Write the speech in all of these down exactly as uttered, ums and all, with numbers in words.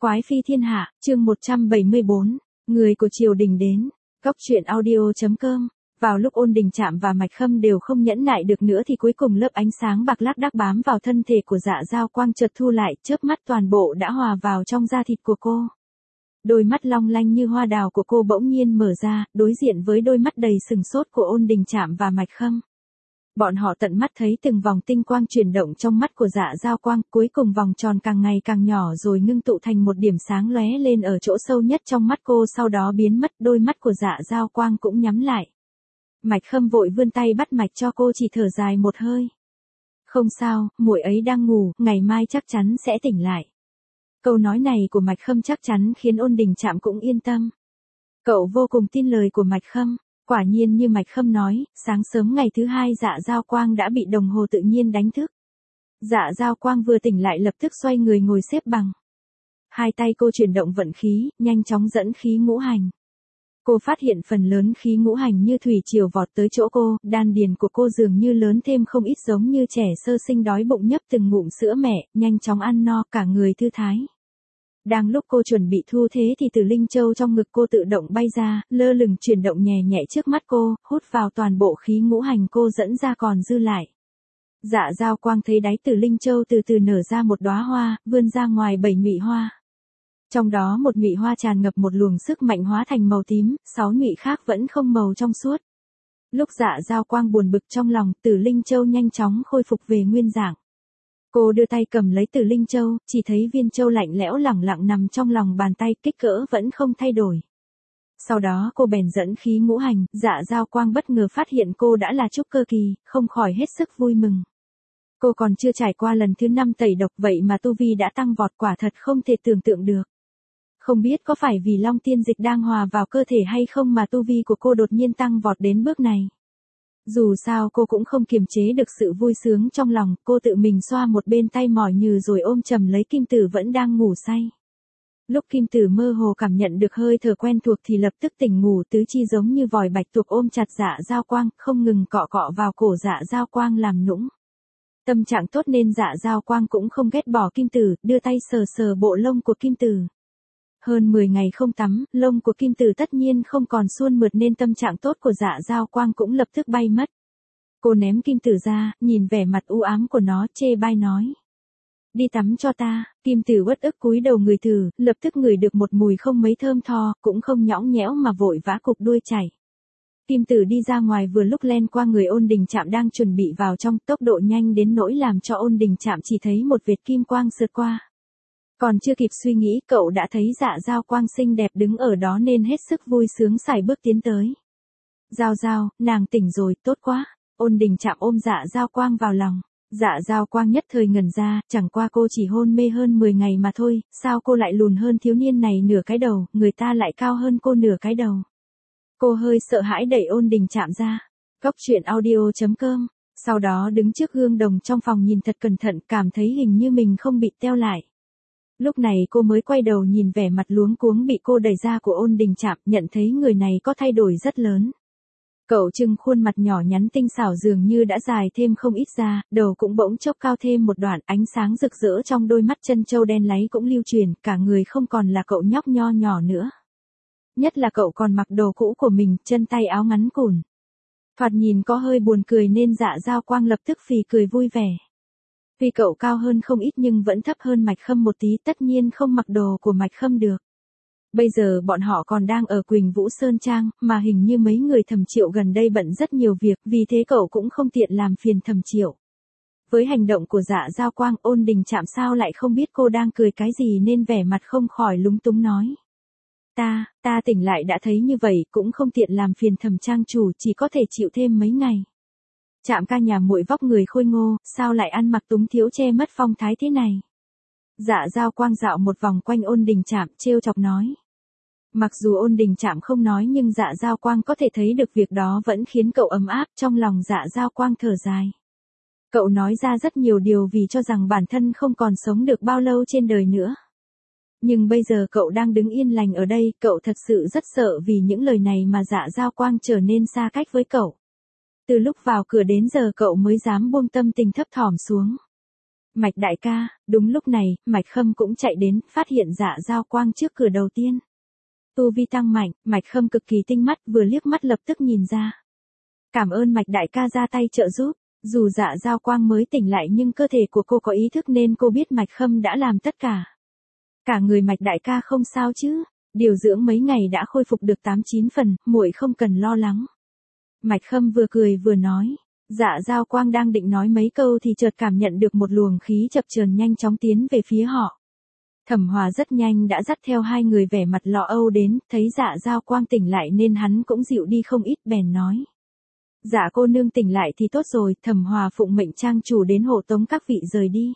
Quái phi thiên hạ, chương một trăm bảy mươi bốn, người của triều đình đến. Góc truyện audio chấm com. Vào lúc Ôn Đình Trạm và Mạch Khâm đều không nhẫn nại được nữa thì cuối cùng lớp ánh sáng bạc lác đác bám vào thân thể của Dạ Dao Quang chợt thu lại, chớp mắt toàn bộ đã hòa vào trong da thịt của cô. Đôi mắt long lanh như hoa đào của cô bỗng nhiên mở ra, đối diện với đôi mắt đầy sừng sốt của Ôn Đình Trạm và Mạch Khâm. Bọn họ tận mắt thấy từng vòng tinh quang chuyển động trong mắt của Dạ Dao Quang, cuối cùng vòng tròn càng ngày càng nhỏ rồi ngưng tụ thành một điểm sáng lóe lên ở chỗ sâu nhất trong mắt cô, sau đó biến mất, đôi mắt của Dạ Dao Quang cũng nhắm lại. Mạch Khâm vội vươn tay bắt mạch cho cô, chỉ thở dài một hơi. Không sao, muội ấy đang ngủ, ngày mai chắc chắn sẽ tỉnh lại. Câu nói này của Mạch Khâm chắc chắn khiến Ôn Đình Trạm cũng yên tâm. Cậu vô cùng tin lời của Mạch Khâm. Quả nhiên như Mạch Khâm nói, sáng sớm ngày thứ hai Dạ Dao Quang đã bị đồng hồ tự nhiên đánh thức. Dạ Dao Quang vừa tỉnh lại lập tức xoay người ngồi xếp bằng. Hai tay cô chuyển động vận khí, nhanh chóng dẫn khí ngũ hành. Cô phát hiện phần lớn khí ngũ hành như thủy triều vọt tới chỗ cô, đan điền của cô dường như lớn thêm không ít, giống như trẻ sơ sinh đói bụng nhấp từng ngụm sữa mẹ, nhanh chóng ăn no, cả người thư thái. Đang lúc cô chuẩn bị thu thế thì Tử Linh Châu trong ngực cô tự động bay ra, lơ lửng chuyển động nhẹ nhẹ trước mắt cô, hút vào toàn bộ khí ngũ hành cô dẫn ra còn dư lại. Dạ Dao Quang thấy đáy Tử Linh Châu từ từ nở ra một đóa hoa, vươn ra ngoài bảy nhụy hoa. Trong đó một nhụy hoa tràn ngập một luồng sức mạnh hóa thành màu tím, sáu nhụy khác vẫn không màu trong suốt. Lúc Dạ Dao Quang buồn bực trong lòng, Tử Linh Châu nhanh chóng khôi phục về nguyên dạng. Cô đưa tay cầm lấy Tử Linh Châu, chỉ thấy viên châu lạnh lẽo lẳng lặng nằm trong lòng bàn tay, kích cỡ vẫn không thay đổi. Sau đó cô bèn dẫn khí ngũ hành, Dạ Dao Quang bất ngờ phát hiện cô đã là trúc cơ kỳ, không khỏi hết sức vui mừng. Cô còn chưa trải qua lần thứ năm tẩy độc vậy mà tu vi đã tăng vọt, quả thật không thể tưởng tượng được. Không biết có phải vì Long Tiên Dịch đang hòa vào cơ thể hay không mà tu vi của cô đột nhiên tăng vọt đến bước này. Dù sao cô cũng không kiềm chế được sự vui sướng trong lòng, cô tự mình xoa một bên tay mỏi nhừ rồi ôm chầm lấy Kim Tử vẫn đang ngủ say. Lúc Kim Tử mơ hồ cảm nhận được hơi thở quen thuộc thì lập tức tỉnh ngủ, tứ chi giống như vòi bạch tuộc ôm chặt Dạ Dao Quang, không ngừng cọ cọ vào cổ Dạ Dao Quang làm nũng. Tâm trạng tốt nên Dạ Dao Quang cũng không ghét bỏ Kim Tử, đưa tay sờ sờ bộ lông của Kim Tử. Hơn mười ngày không tắm, lông của Kim Tử tất nhiên không còn suôn mượt nên tâm trạng tốt của Dạ Dao Quang cũng lập tức bay mất. Cô ném Kim Tử ra, nhìn vẻ mặt u ám của nó, chê bai nói. Đi tắm cho ta. Kim Tử uất ức cúi đầu ngửi thử, lập tức ngửi được một mùi không mấy thơm tho, cũng không nhõng nhẽo mà vội vã cục đuôi chảy. Kim Tử đi ra ngoài vừa lúc len qua người Ôn Đình Trạm đang chuẩn bị vào trong, tốc độ nhanh đến nỗi làm cho Ôn Đình Trạm chỉ thấy một vệt kim quang sượt qua. Còn chưa kịp suy nghĩ cậu đã thấy Dạ Dao Quang xinh đẹp đứng ở đó nên hết sức vui sướng sải bước tiến tới. Dao Dao, nàng tỉnh rồi, tốt quá. Ôn Đình Trạm ôm Dạ Dao Quang vào lòng. Dạ Dao Quang nhất thời ngẩn ra, chẳng qua cô chỉ hôn mê hơn mười ngày mà thôi, sao cô lại lùn hơn thiếu niên này nửa cái đầu, người ta lại cao hơn cô nửa cái đầu. Cô hơi sợ hãi đẩy Ôn Đình Trạm ra. Góc truyện audio chấm com. Sau đó đứng trước gương đồng trong phòng nhìn thật cẩn thận, cảm thấy hình như mình không bị teo lại. Lúc này cô mới quay đầu nhìn vẻ mặt luống cuống bị cô đẩy ra của Ôn Đình Trạm, nhận thấy người này có thay đổi rất lớn. Cậu trưng khuôn mặt nhỏ nhắn tinh xảo dường như đã dài thêm không ít ra, đầu cũng bỗng chốc cao thêm một đoạn, ánh sáng rực rỡ trong đôi mắt chân châu đen láy cũng lưu truyền, cả người không còn là cậu nhóc nho nhỏ nữa. Nhất là cậu còn mặc đồ cũ của mình, chân tay áo ngắn cùn. Thoạt nhìn có hơi buồn cười nên Dạ Dao Quang lập tức phì cười vui vẻ. Vì cậu cao hơn không ít nhưng vẫn thấp hơn Mạch Khâm một tí, tất nhiên không mặc đồ của Mạch Khâm được. Bây giờ bọn họ còn đang ở Quỳnh Vũ Sơn Trang, mà hình như mấy người Thẩm Triệu gần đây bận rất nhiều việc, vì thế cậu cũng không tiện làm phiền Thẩm Triệu. Với hành động của Dạ Dao Quang, Ôn Đình Trạm sao lại không biết cô đang cười cái gì nên vẻ mặt không khỏi lúng túng nói. Ta, ta tỉnh lại đã thấy như vậy, cũng không tiện làm phiền Thẩm trang chủ, chỉ có thể chịu thêm mấy ngày. Trạm ca nhà muội vóc người khôi ngô, sao lại ăn mặc túng thiếu che mất phong thái thế này? Dạ Dao Quang dạo một vòng quanh Ôn Đình Trạm, trêu chọc nói. Mặc dù Ôn Đình Trạm không nói nhưng Dạ Dao Quang có thể thấy được việc đó vẫn khiến cậu ấm áp, trong lòng Dạ Dao Quang thở dài. Cậu nói ra rất nhiều điều vì cho rằng bản thân không còn sống được bao lâu trên đời nữa. Nhưng bây giờ cậu đang đứng yên lành ở đây, cậu thật sự rất sợ vì những lời này mà Dạ Dao Quang trở nên xa cách với cậu. Từ lúc vào cửa đến giờ cậu mới dám buông tâm tình thấp thỏm xuống. Mạch đại ca, đúng lúc này, Mạch Khâm cũng chạy đến, phát hiện Dạ Giao Quang trước cửa đầu tiên. Tu vi tăng mạnh, Mạch Khâm cực kỳ tinh mắt, vừa liếc mắt lập tức nhìn ra. Cảm ơn Mạch đại ca ra tay trợ giúp, dù Dạ Giao Quang mới tỉnh lại nhưng cơ thể của cô có ý thức nên cô biết Mạch Khâm đã làm tất cả. Cả người Mạch đại ca không sao chứ, điều dưỡng mấy ngày đã khôi phục được tám chín phần, muội không cần lo lắng. Mạch Khâm vừa cười vừa nói. Dạ Giao Quang đang định nói mấy câu thì chợt cảm nhận được một luồng khí chập chờn nhanh chóng tiến về phía họ. Thẩm Hòa rất nhanh đã dắt theo hai người vẻ mặt lo âu đến, thấy Dạ Giao Quang tỉnh lại nên hắn cũng dịu đi không ít, bèn nói. Dạ cô nương tỉnh lại thì tốt rồi, Thẩm Hòa phụng mệnh trang chủ đến hộ tống các vị rời đi.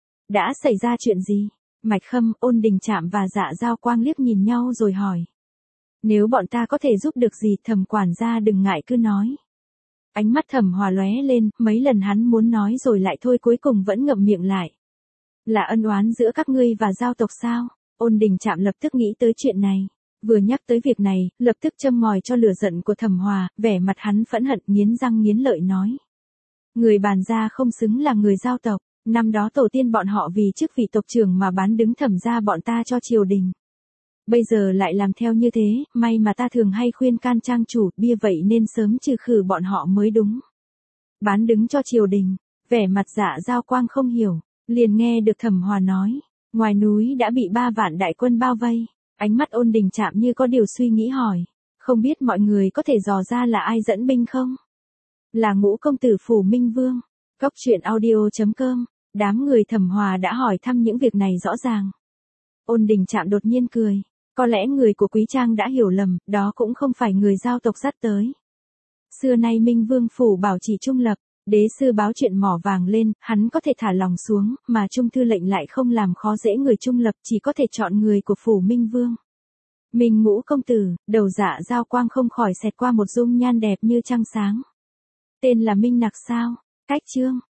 Đã xảy ra chuyện gì? Mạch Khâm, Ôn Đình Trạm và Dạ Giao Quang liếc nhìn nhau rồi hỏi. Nếu bọn ta có thể giúp được gì, Thẩm quản gia đừng ngại cứ nói. Ánh mắt Thẩm Hòa lóe lên, mấy lần hắn muốn nói rồi lại thôi, cuối cùng vẫn ngậm miệng lại. Là ân oán giữa các ngươi và giao tộc sao? Ôn Đình Trạm lập tức nghĩ tới chuyện này. Vừa nhắc tới việc này, lập tức châm ngòi cho lửa giận của Thẩm Hòa, vẻ mặt hắn phẫn hận, nghiến răng nghiến lợi nói. Người bàn gia không xứng là người giao tộc, năm đó tổ tiên bọn họ vì chức vị tộc trưởng mà bán đứng Thẩm gia bọn ta cho triều đình. Bây giờ lại làm theo như thế, may mà ta thường hay khuyên can trang chủ, bia vậy nên sớm trừ khử bọn họ mới đúng. Bán đứng cho triều đình, vẻ mặt Dạ Giao Quang không hiểu, liền nghe được Thẩm Hòa nói, ngoài núi đã bị ba vạn đại quân bao vây, ánh mắt Ôn Đình Trạm như có điều suy nghĩ hỏi, không biết mọi người có thể dò ra là ai dẫn binh không? Là Ngũ công tử Phủ Minh Vương. Cốc truyện audio chấm com, đám người Thẩm Hòa đã hỏi thăm những việc này rõ ràng. Ôn Đình Trạm đột nhiên cười. Có lẽ người của Quý Trang đã hiểu lầm, đó cũng không phải người giao tộc dắt tới. Xưa nay Minh Vương Phủ bảo trì trung lập, đế sư báo chuyện mỏ vàng lên, hắn có thể thả lòng xuống, mà Trung thư lệnh lại không làm khó dễ người trung lập, chỉ có thể chọn người của Phủ Minh Vương. Minh Ngũ công tử, đầu Dạ Giao Quang không khỏi xẹt qua một dung nhan đẹp như trăng sáng. Tên là Minh Nặc sao? Cách chương.